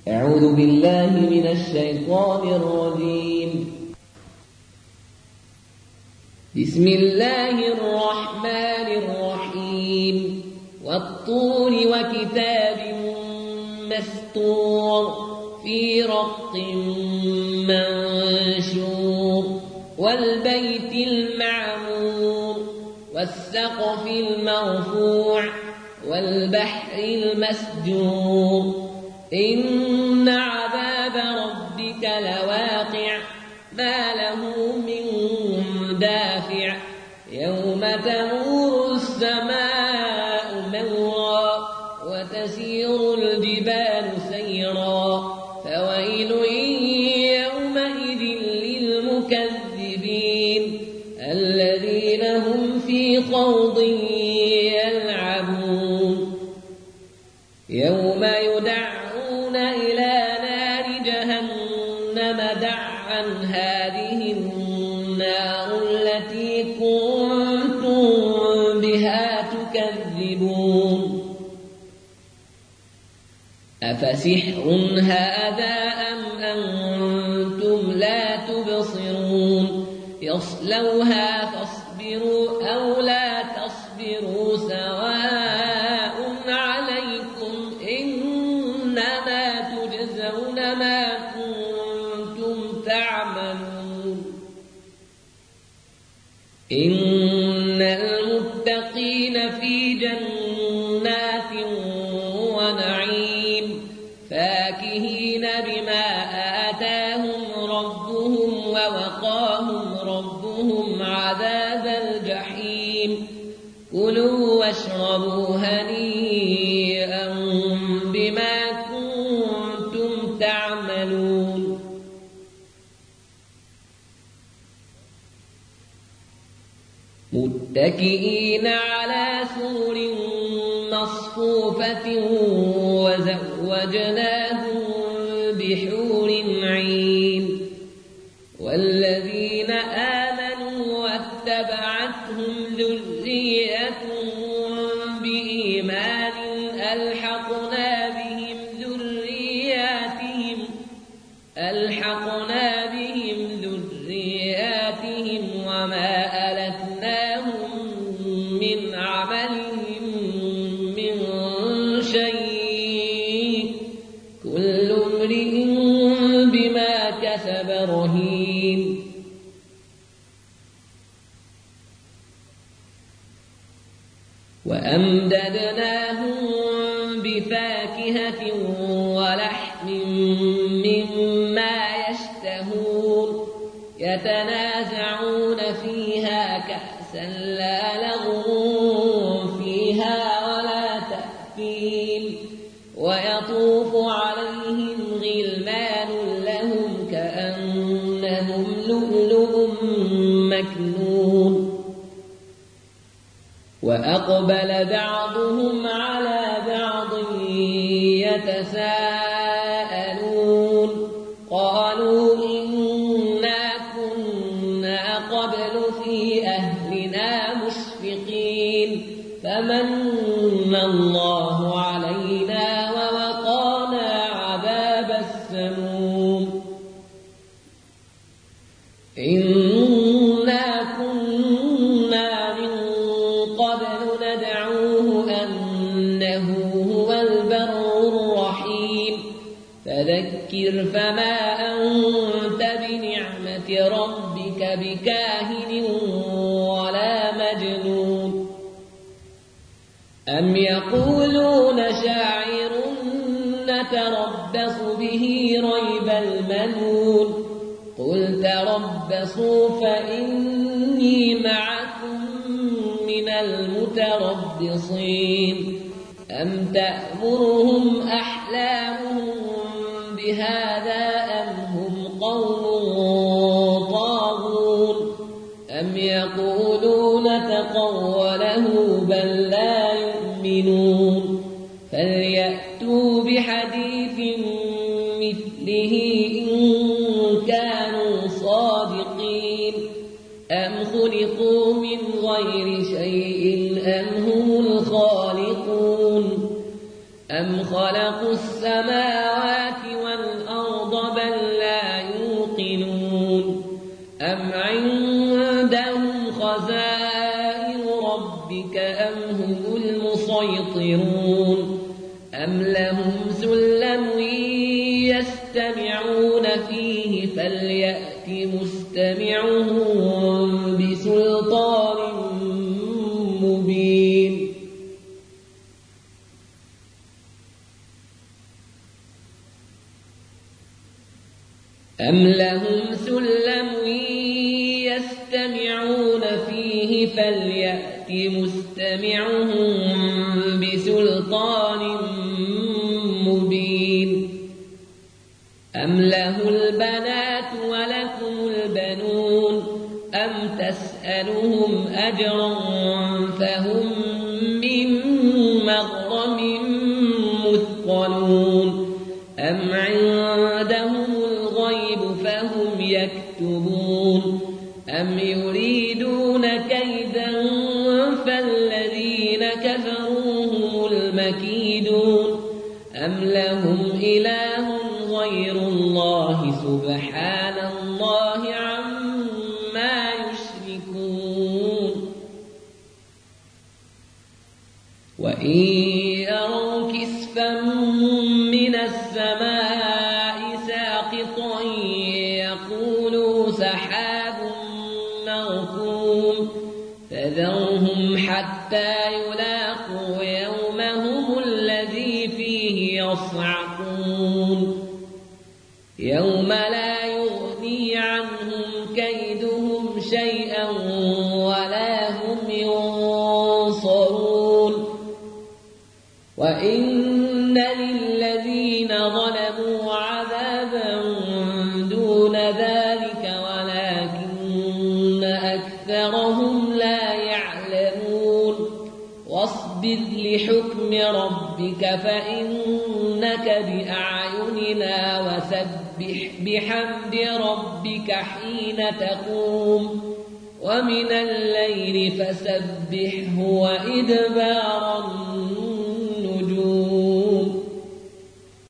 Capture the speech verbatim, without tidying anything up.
أعوذ بالله من الشيطان الرجيم. بسم الله الرحمن الرحيم. والطور وكتاب مسطور في رق منشور والبيت المعمور والسقف المرفوع والبحر المسجور إن عذاب ربك لواقع ما له من دافع يوم تمور السماء مورا وتسير الجبال سيرا فويل يومئذ للمكذبين الذين هم في خوض يلعبون يوم يدعون إلى نار جهنم دعا هذه النار التي كنتم بها تكذبون أفسحر هذا أم أنتم لا تبصرون يصلوها فاصبروا أو لا تصبروا سواء عليكم إنما تجزون ما كنتم تعملون إن المتقين في جنات ونعيم فاكهين بما آتاهم ربهم ووقاهم ربهم عذاب الجحيم كلوا واشربوا هنيئا بما كنتم تعملون متكئين على سور مصفوفة وزوجناهم بحور عين والذين آمنوا واتبعتهم ذريتهم بإيمان ألحقنا بهم ذرياتهم ألحقنا بهم ذرياتهم وما ألتناهم من عملهم من شيء كل امرئ بما كسب رهين وأمددناهم بفاكهة ولحم مما يشتهون يتنازعون فيها كأسا لا لغو فيها ولا تأثيم ويطوف عليهم غلمان لهم كأنهم لؤلؤ مكنون وأقبل بعضهم على بعض يتساءلون قالوا إنا كنا قبل في أهلنا مشفقين فمن الله علينا ووقانا عذاب السموم إنا كنا من قبل ندعوه أنه هو البر الرحيم فذكر فما أنت بنعمة ربك بكاهن ولا مجنون أم يقولون شاعر نتربص به ريب المنون قل تربصوا فإني معكم من المتربصين أم تأمرهم أحلامهم بهذا أم هم قوم طاغون أم يقولون تقوله بل لا يؤمنون فليأتوا بحديث مثله إن كانوا صادقين أم خلقوا من غير شيء أم هم الخالقون أم خلقوا السماوات يسيطرون أم لهم سلم يستمعون فيه فليأت مستمعهم بسلطان مبين أم لهم سلم يستمعون فيه فليأت مستمعهم بسلطان مبين أم له البنات ولكم البنون أم تسألهم أجرا فهم من مغرم مثقلون أم عندهم الغيب فهم يكتبون أم يريدون كيدا فالذين كفروا هم المكيدون أم لهم إله غير الله سبحان الله عما يشركون وإن يروا كسفا من السماء ساقطا يقولوا سحاب مركوم فذرهم حتى يلاقوا يومهم الذي فيه يصعقون يوم لا يغني عنهم كيدهم شيئا ولا هم ينصرون وإن للذين ظلموا عذابا دون ذلك ولكن أكثرهم لا يعلمون واصبر لحكم ربك فإنك بأعيننا وسبح بحمد ربك حين تقوم ومن الليل فسبحه وإدبار النجوم